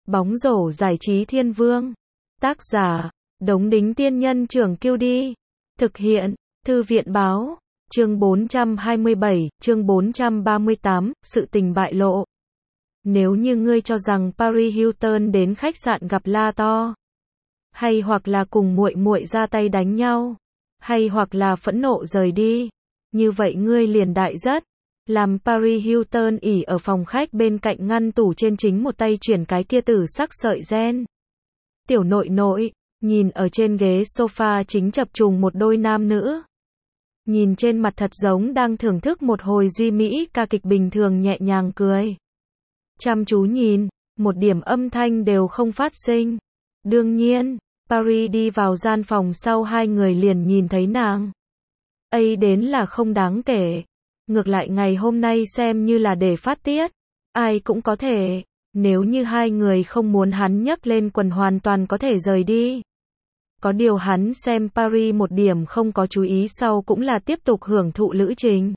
Bóng rổ giải trí thiên vương. Tác giả, Đống Đính Tiên Nhân Trưởng Kiêu Đi. Thực hiện, Thư viện Báo. Chương 427, chương 438, sự tình bại lộ. Nếu như ngươi cho rằng Paris Hilton đến khách sạn gặp La To, hay hoặc là cùng muội muội ra tay đánh nhau, hay hoặc là phẫn nộ rời đi, như vậy ngươi liền đại rất. Làm Paris Hilton ỉ ở phòng khách bên cạnh ngăn tủ trên chính một tay chuyển cái kia tử sắc sợi ren. Tiểu nội nội, nhìn ở trên ghế sofa chính chập trùng một đôi nam nữ. Nhìn trên mặt thật giống đang thưởng thức một hồi duy mỹ ca kịch bình thường nhẹ nhàng cười. Chăm chú nhìn, một điểm âm thanh đều không phát sinh. Đương nhiên, Paris đi vào gian phòng sau hai người liền nhìn thấy nàng. Ấy đến là không đáng kể. Ngược lại ngày hôm nay xem như là để phát tiết. Ai cũng có thể. Nếu như hai người không muốn hắn nhấc lên quần hoàn toàn có thể rời đi. Có điều hắn xem Paris một điểm không có chú ý sau cũng là tiếp tục hưởng thụ lữ trình.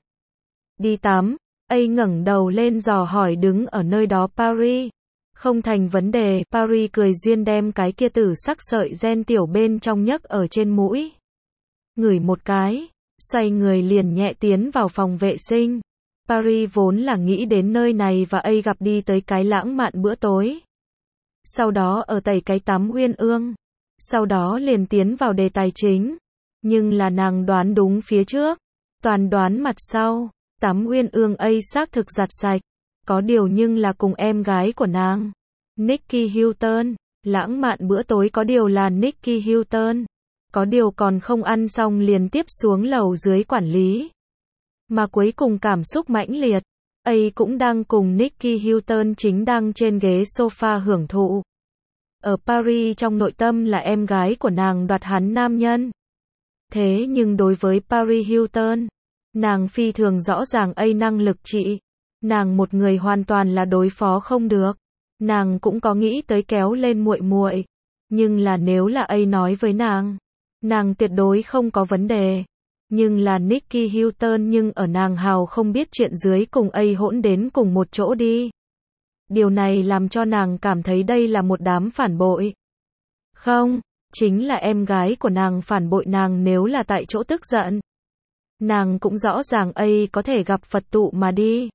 Đi tắm, ấy ngẩng đầu lên dò hỏi đứng ở nơi đó Paris. Không thành vấn đề, Paris cười duyên đem cái kia tử sắc sợi ren tiểu bên trong nhấc ở trên mũi. Ngửi một cái, xoay người liền nhẹ tiến vào phòng vệ sinh. Paris vốn là nghĩ đến nơi này và ấy gặp đi tới cái lãng mạn bữa tối. Sau đó ở tẩy cái tắm uyên ương. Sau đó liền tiến vào đề tài chính. Nhưng là nàng đoán đúng phía trước. Toàn đoán mặt sau. Tắm uyên ương ấy xác thực giặt sạch. Có điều nhưng là cùng em gái của nàng. Nikki Hilton. Lãng mạn bữa tối có điều là Nikki Hilton. Có điều còn không ăn xong liền tiếp xuống lầu dưới quản lý. Mà cuối cùng cảm xúc mãnh liệt. Ấy cũng đang cùng Nikki Hilton chính đang trên ghế sofa hưởng thụ. Ở Paris trong nội tâm là em gái của nàng đoạt hắn nam nhân. Thế nhưng đối với Paris Hilton, nàng phi thường rõ ràng ấy năng lực trị. Nàng một người hoàn toàn là đối phó không được. Nàng cũng có nghĩ tới kéo lên muội muội, nhưng là nếu là ấy nói với nàng tuyệt đối không có vấn đề. Nhưng là Nikki Hilton nhưng ở nàng hào không biết chuyện dưới cùng ấy hỗn đến cùng một chỗ đi. Điều này làm cho nàng cảm thấy đây là một đám phản bội. Không, chính là em gái của nàng phản bội nàng nếu là tại chỗ tức giận. Nàng cũng rõ ràng ấy có thể gặp Phật tụ mà đi.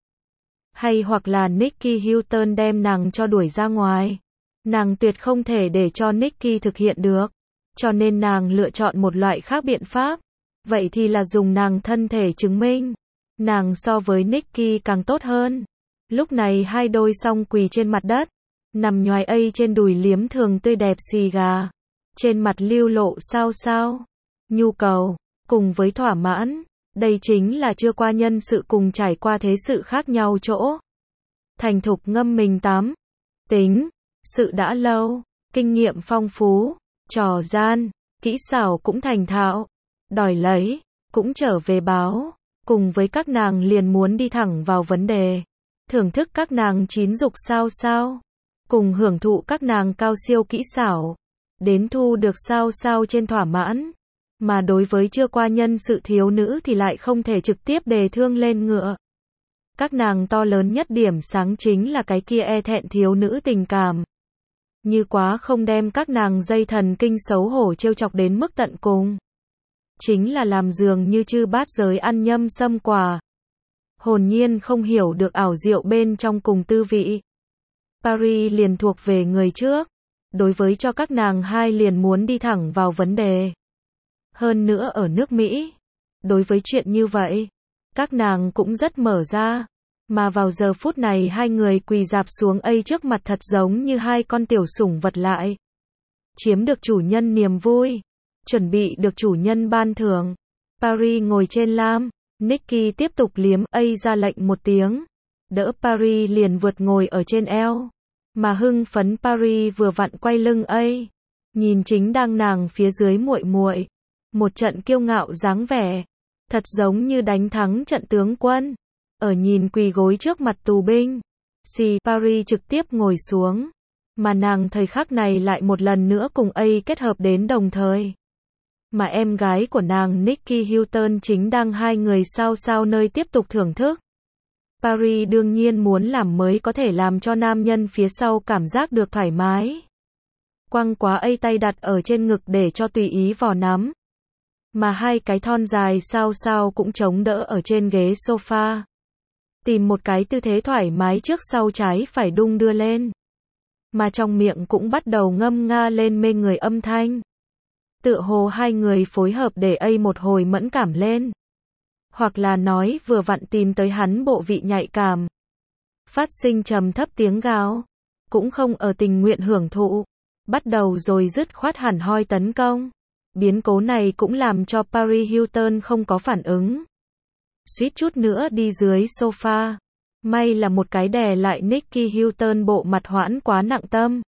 Hay hoặc là Nikki Hilton đem nàng cho đuổi ra ngoài. Nàng tuyệt không thể để cho Nikki thực hiện được. Cho nên nàng lựa chọn một loại khác biện pháp. Vậy thì là dùng nàng thân thể chứng minh. Nàng so với Nikki càng tốt hơn. Lúc này hai đôi song quỳ trên mặt đất. Nằm nhoài ấy trên đùi liếm thường tươi đẹp xì gà. Trên mặt lưu lộ sao sao. Nhu cầu, cùng với thỏa mãn. Đây chính là chưa qua nhân sự cùng trải qua thế sự khác nhau chỗ. Thành thục ngâm mình tắm. Tính, sự đã lâu. Kinh nghiệm phong phú. Trò gian, kỹ xảo cũng thành thạo. Đòi lấy, cũng trở về báo. Cùng với các nàng liền muốn đi thẳng vào vấn đề. Thưởng thức các nàng chín dục sao sao. Cùng hưởng thụ các nàng cao siêu kỹ xảo. Đến thu được sao sao trên thỏa mãn. Mà đối với chưa qua nhân sự thiếu nữ thì lại không thể trực tiếp đề thương lên ngựa. Các nàng to lớn nhất điểm sáng chính là cái kia e thẹn thiếu nữ tình cảm. Như quá không đem các nàng dây thần kinh xấu hổ trêu chọc đến mức tận cùng. Chính là làm dường như chư bát giới ăn nhâm xâm quả. Hồn nhiên không hiểu được ảo diệu bên trong cùng tư vị. Paris liền thuộc về người trước. Đối với cho các nàng hai liền muốn đi thẳng vào vấn đề. Hơn nữa ở nước Mỹ. Đối với chuyện như vậy, các nàng cũng rất mở ra. Mà vào giờ phút này hai người quỳ rạp xuống ấy trước mặt thật giống như hai con tiểu sủng vật lại. Chiếm được chủ nhân niềm vui. Chuẩn bị được chủ nhân ban thưởng. Paris ngồi trên lam. Nikki tiếp tục liếm ấy ra lệnh một tiếng. Đỡ Paris liền vượt ngồi ở trên eo. Mà hưng phấn Paris vừa vặn quay lưng ấy. Nhìn chính đang nàng phía dưới muội muội. Một trận kiêu ngạo dáng vẻ. Thật giống như đánh thắng trận tướng quân. Ở nhìn quỳ gối trước mặt tù binh. Paris trực tiếp ngồi xuống. Mà nàng thời khắc này lại một lần nữa cùng ấy kết hợp đến đồng thời. Mà em gái của nàng Nikki Hilton chính đang hai người sao sao nơi tiếp tục thưởng thức. Paris đương nhiên muốn làm mới có thể làm cho nam nhân phía sau cảm giác được thoải mái. Quăng quá A tay đặt ở trên ngực để cho tùy ý vò nắm. Mà hai cái thon dài sao sao cũng chống đỡ ở trên ghế sofa. Tìm một cái tư thế thoải mái trước sau trái phải đung đưa lên. Mà trong miệng cũng bắt đầu ngâm nga lên mê người âm thanh. Tựa hồ hai người phối hợp để A một hồi mẫn cảm lên. Hoặc là nói vừa vặn tìm tới hắn bộ vị nhạy cảm. Phát sinh trầm thấp tiếng gào. Cũng không ở tình nguyện hưởng thụ. Bắt đầu rồi dứt khoát hẳn hoi tấn công. Biến cố này cũng làm cho Paris Hilton không có phản ứng. Suýt chút nữa đi dưới sofa. May là một cái đè lại Nicky Hilton bộ mặt hoãn quá nặng tâm.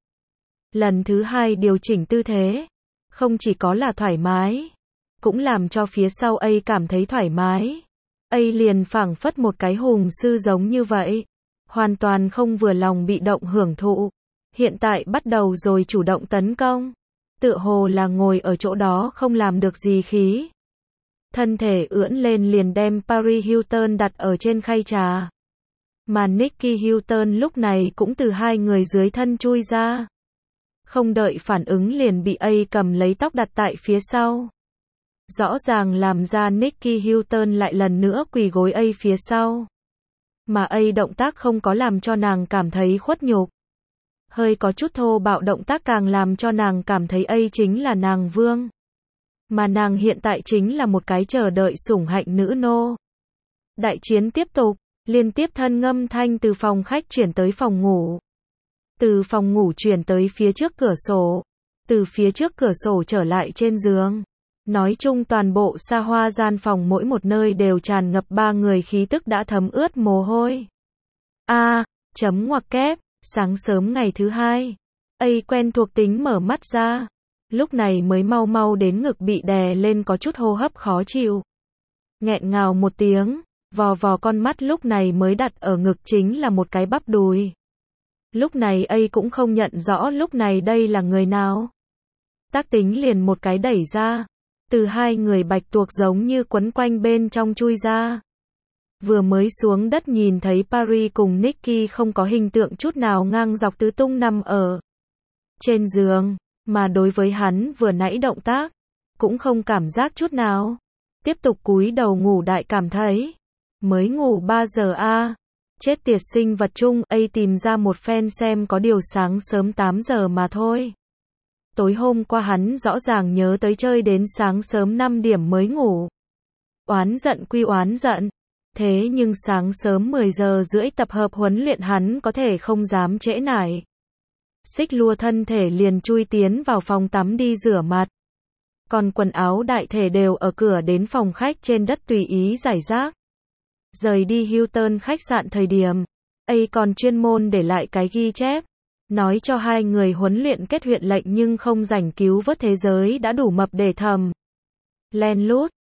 Lần thứ hai điều chỉnh tư thế. Không chỉ có là thoải mái. Cũng làm cho phía sau A cảm thấy thoải mái. A liền phảng phất một cái hùng sư giống như vậy. Hoàn toàn không vừa lòng bị động hưởng thụ. Hiện tại bắt đầu rồi chủ động tấn công. Tựa hồ là ngồi ở chỗ đó không làm được gì khí. Thân thể ưỡn lên liền đem Paris Hilton đặt ở trên khay trà. Mà Nicky Hilton lúc này cũng từ hai người dưới thân chui ra. Không đợi phản ứng liền bị A cầm lấy tóc đặt tại phía sau. Rõ ràng làm ra Nicky Hilton lại lần nữa quỳ gối A phía sau. Mà A động tác không có làm cho nàng cảm thấy khuất nhục. Hơi có chút thô bạo động tác càng làm cho nàng cảm thấy A chính là nàng vương. Mà nàng hiện tại chính là một cái chờ đợi sủng hạnh nữ nô. Đại chiến tiếp tục, liên tiếp thân ngâm thanh từ phòng khách chuyển tới phòng ngủ. Từ phòng ngủ chuyển tới phía trước cửa sổ. Từ phía trước cửa sổ trở lại trên giường. Nói chung toàn bộ xa hoa gian phòng mỗi một nơi đều tràn ngập ba người khí tức đã thấm ướt mồ hôi. Chấm ngoặc kép, sáng sớm ngày thứ hai. A quen thuộc tính mở mắt ra. Lúc này mới mau mau đến ngực bị đè lên có chút hô hấp khó chịu. Nghẹn ngào một tiếng, vò vò con mắt lúc này mới đặt ở ngực chính là một cái bắp đùi. Lúc này A cũng không nhận rõ lúc này đây là người nào. Tác tính liền một cái đẩy ra. Từ hai người bạch tuộc giống như quấn quanh bên trong chui ra. Vừa mới xuống đất nhìn thấy Paris cùng Nicky không có hình tượng chút nào ngang dọc tứ tung nằm ở trên giường. Mà đối với hắn vừa nãy động tác, cũng không cảm giác chút nào. Tiếp tục cúi đầu ngủ đại cảm thấy. Mới ngủ 3 giờ chết tiệt sinh vật chung. A tìm ra một phen xem có điều sáng sớm 8 giờ mà thôi. Tối hôm qua hắn rõ ràng nhớ tới chơi đến sáng sớm 5 điểm mới ngủ. Oán giận quy oán giận. Thế nhưng sáng sớm 10 giờ rưỡi tập hợp huấn luyện hắn có thể không dám trễ nải. Xích lua thân thể liền chui tiến vào phòng tắm đi rửa mặt. Còn quần áo đại thể đều ở cửa đến phòng khách trên đất tùy ý rải rác. Rời đi Hilton khách sạn thời điểm, A còn chuyên môn để lại cái ghi chép. Nói cho hai người huấn luyện kết huyện lệnh nhưng không rảnh cứu vớt thế giới đã đủ mập để thầm. Len lút,